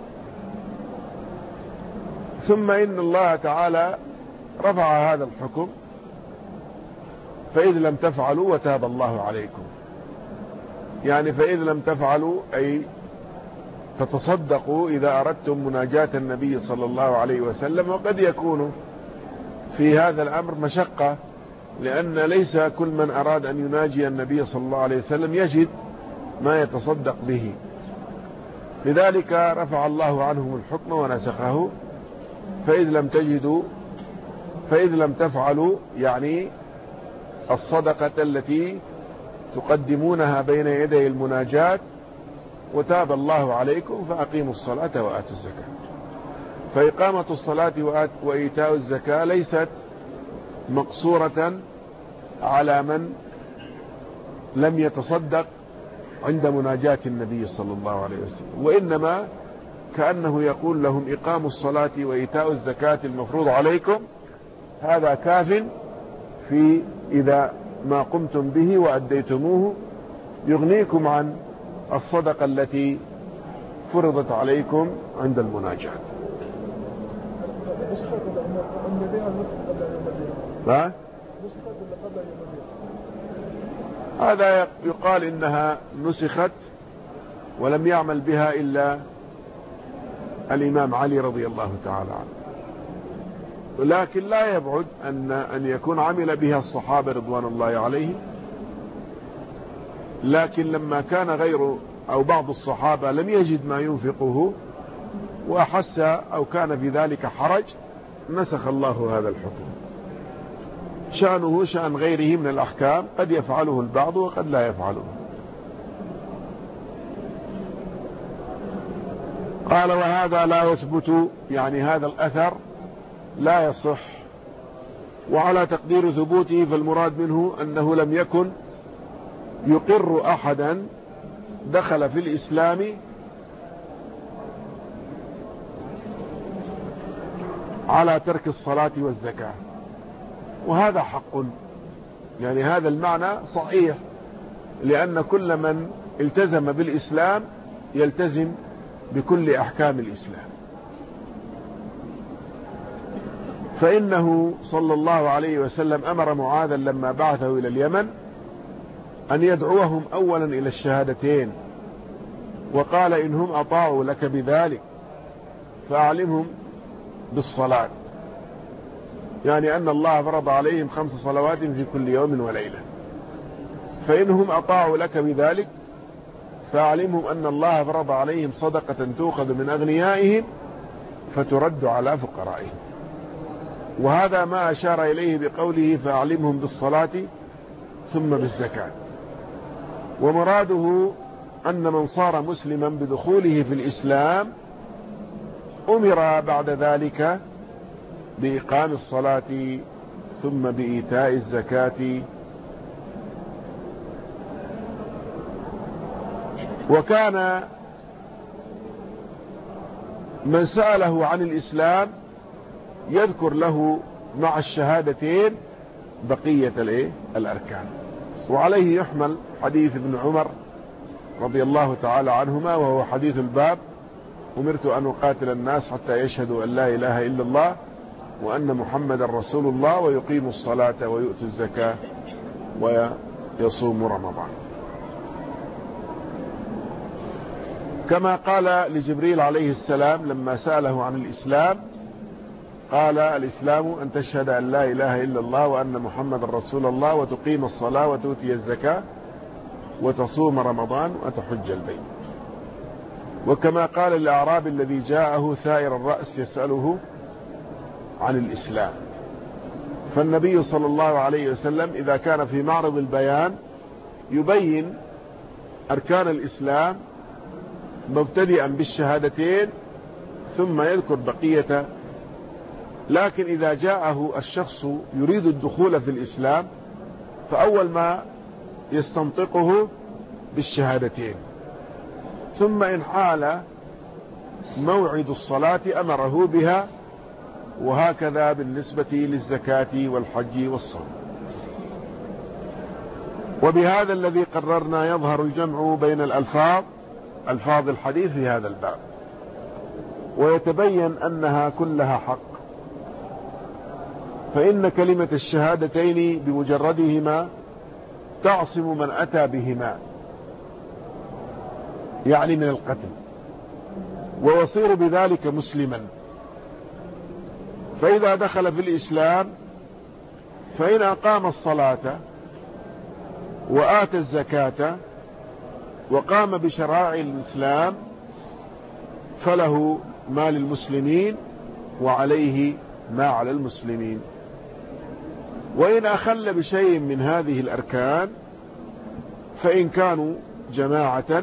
ثم إن الله تعالى رفع هذا الحكم: فإذ لم تفعلوا وتاب الله عليكم، يعني فإذ لم تفعلوا أي تتصدقوا إذا أردتم مناجاة النبي صلى الله عليه وسلم. وقد يكون في هذا الأمر مشقة، لأن ليس كل من أراد أن يناجي النبي صلى الله عليه وسلم يجد ما يتصدق به، لذلك رفع الله عنهم الحكم ونسخه: فإذ لم تفعلوا، يعني الصدقة التي تقدمونها بين يدي المناجاة، وتاب الله عليكم فأقيموا الصلاة وآتوا الزكاة. فإقامة الصلاة وإيتاء الزكاة ليست مقصورة على من لم يتصدق عند مناجاة النبي صلى الله عليه وسلم، وإنما كأنه يقول لهم: إقام الصلاة وإيتاء الزكاة المفروض عليكم هذا كاف في إذا ما قمتم به وأديتموه، يغنيكم عن الصدقة التي فرضت عليكم عند المناجاة. هذا يقال إنها نسخت ولم يعمل بها إلا الإمام علي رضي الله تعالى عنه، لكن لا يبعد أن يكون عمل بها الصحابة رضوان الله عليهم. لكن لما كان غير أو بعض الصحابة لم يجد ما ينفقه وأحس أو كان في ذلك حرج، نسخ الله هذا الحكم. شأنه شأن غيره من الأحكام، قد يفعله البعض وقد لا يفعله. قال: وهذا لا يثبت، يعني هذا الأثر لا يصح، وعلى تقدير ثبوته فالمراد منه أنه لم يكن يقر أحدا دخل في الإسلام على ترك الصلاة والزكاة، وهذا حق، يعني هذا المعنى صحيح، لأن كل من التزم بالإسلام يلتزم بكل أحكام الإسلام. فإنه صلى الله عليه وسلم أمر معاذا لما بعثه إلى اليمن أن يدعوهم أولا إلى الشهادتين، وقال إن هم أطاعوا لك بذلك فأعلمهم بالصلاة، يعني أن الله فرض عليهم 5 صلوات في كل يوم وليلة، فإنهم أطاعوا لك بذلك فأعلمهم أن الله فرض عليهم صدقة تؤخذ من أغنيائهم فترد على فقرائهم. وهذا ما أشار إليه بقوله فأعلمهم بالصلاة ثم بالزكاة. ومراده أن من صار مسلما بدخوله في الإسلام أمر بعد ذلك بإقام الصلاة ثم بإيتاء الزكاة. وكان من سأله عن الإسلام يذكر له مع الشهادتين بقية الأركان. وعليه يحمل حديث ابن عمر رضي الله تعالى عنهما، وهو حديث الباب: أمرت أن أقاتل الناس حتى يشهدوا أن لا إله إلا الله وأن محمد رسول الله ويقيموا الصلاة ويؤتوا الزكاة ويصوموا رمضان. كما قال لجبريل عليه السلام لما سأله عن الإسلام، قال: الإسلام أن تشهد أن لا إله إلا الله وأن محمد رسول الله وتقيم الصلاة وتؤتي الزكاة وتصوم رمضان وتحج البيت. وكما قال الأعرابي الذي جاءه ثائر الرأس يسأله عن الإسلام. فالنبي صلى الله عليه وسلم إذا كان في معرض البيان يبين أركان الإسلام مبتدئا بالشهادتين ثم يذكر بقية. لكن إذا جاءه الشخص يريد الدخول في الإسلام فأول ما يستنطقه بالشهادتين، ثم إن حال موعد الصلاة أمره بها، وهكذا بالنسبة للزكاة والحج والصوم. وبهذا الذي قررنا يظهر الجمع بين ألفاظ الحديث في هذا الباب، ويتبين أنها كلها حق. فإن كلمة الشهادتين بمجردهما تعصم من أتى بهما، يعني من القتل، ويصير بذلك مسلما. فإذا دخل في الإسلام فإن أقام الصلاة وآتى الزكاة وقام بشرائع الإسلام فله ما للمسلمين وعليه ما على المسلمين. وإن أخل بشيء من هذه الأركان فإن كانوا جماعة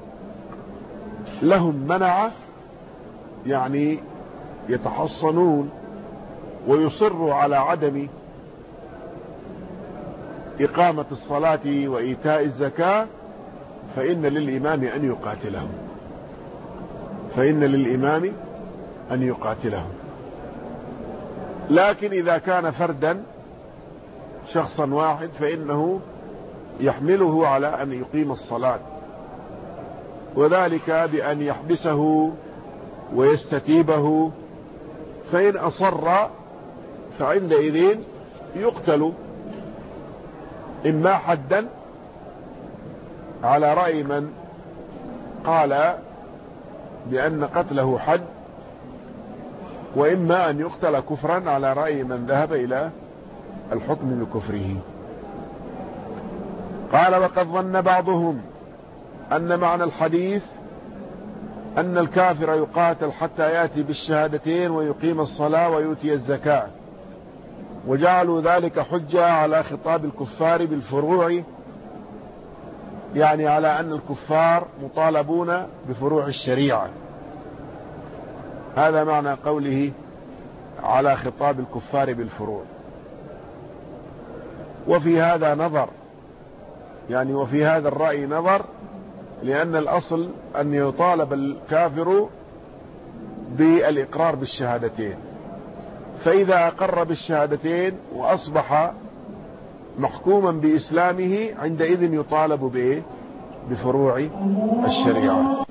لهم منعة، يعني يتحصنون ويصروا على عدم إقامة الصلاة وإيتاء الزكاة، فإن للإمام أن يقاتلهم. لكن إذا كان فردا شخصا واحد فإنه يحمله على أن يقيم الصلاة، وذلك بأن يحبسه ويستتيبه، فإن أصر فعندئذ يقتل، إما حدا على رأي من قال بأن قتله حد، وإما أن يقتل كفرا على رأي من ذهب إلى الحكم بكفره. قال: وقد ظن بعضهم أن معنى الحديث أن الكافر يقاتل حتى يأتي بالشهادتين ويقيم الصلاة ويؤتي الزكاة، وجعلوا ذلك حجة على خطاب الكفار بالفروع، يعني على أن الكفار مطالبون بفروع الشريعة. هذا معنى قوله على خطاب الكفار بالفروع. وفي هذا نظر، يعني وفي هذا الرأي نظر، لأن الأصل أن يطالب الكافر بالإقرار بالشهادتين، فإذا أقر بالشهادتين وأصبح محكوما بإسلامه عندئذ يطالب بفروع الشريعة.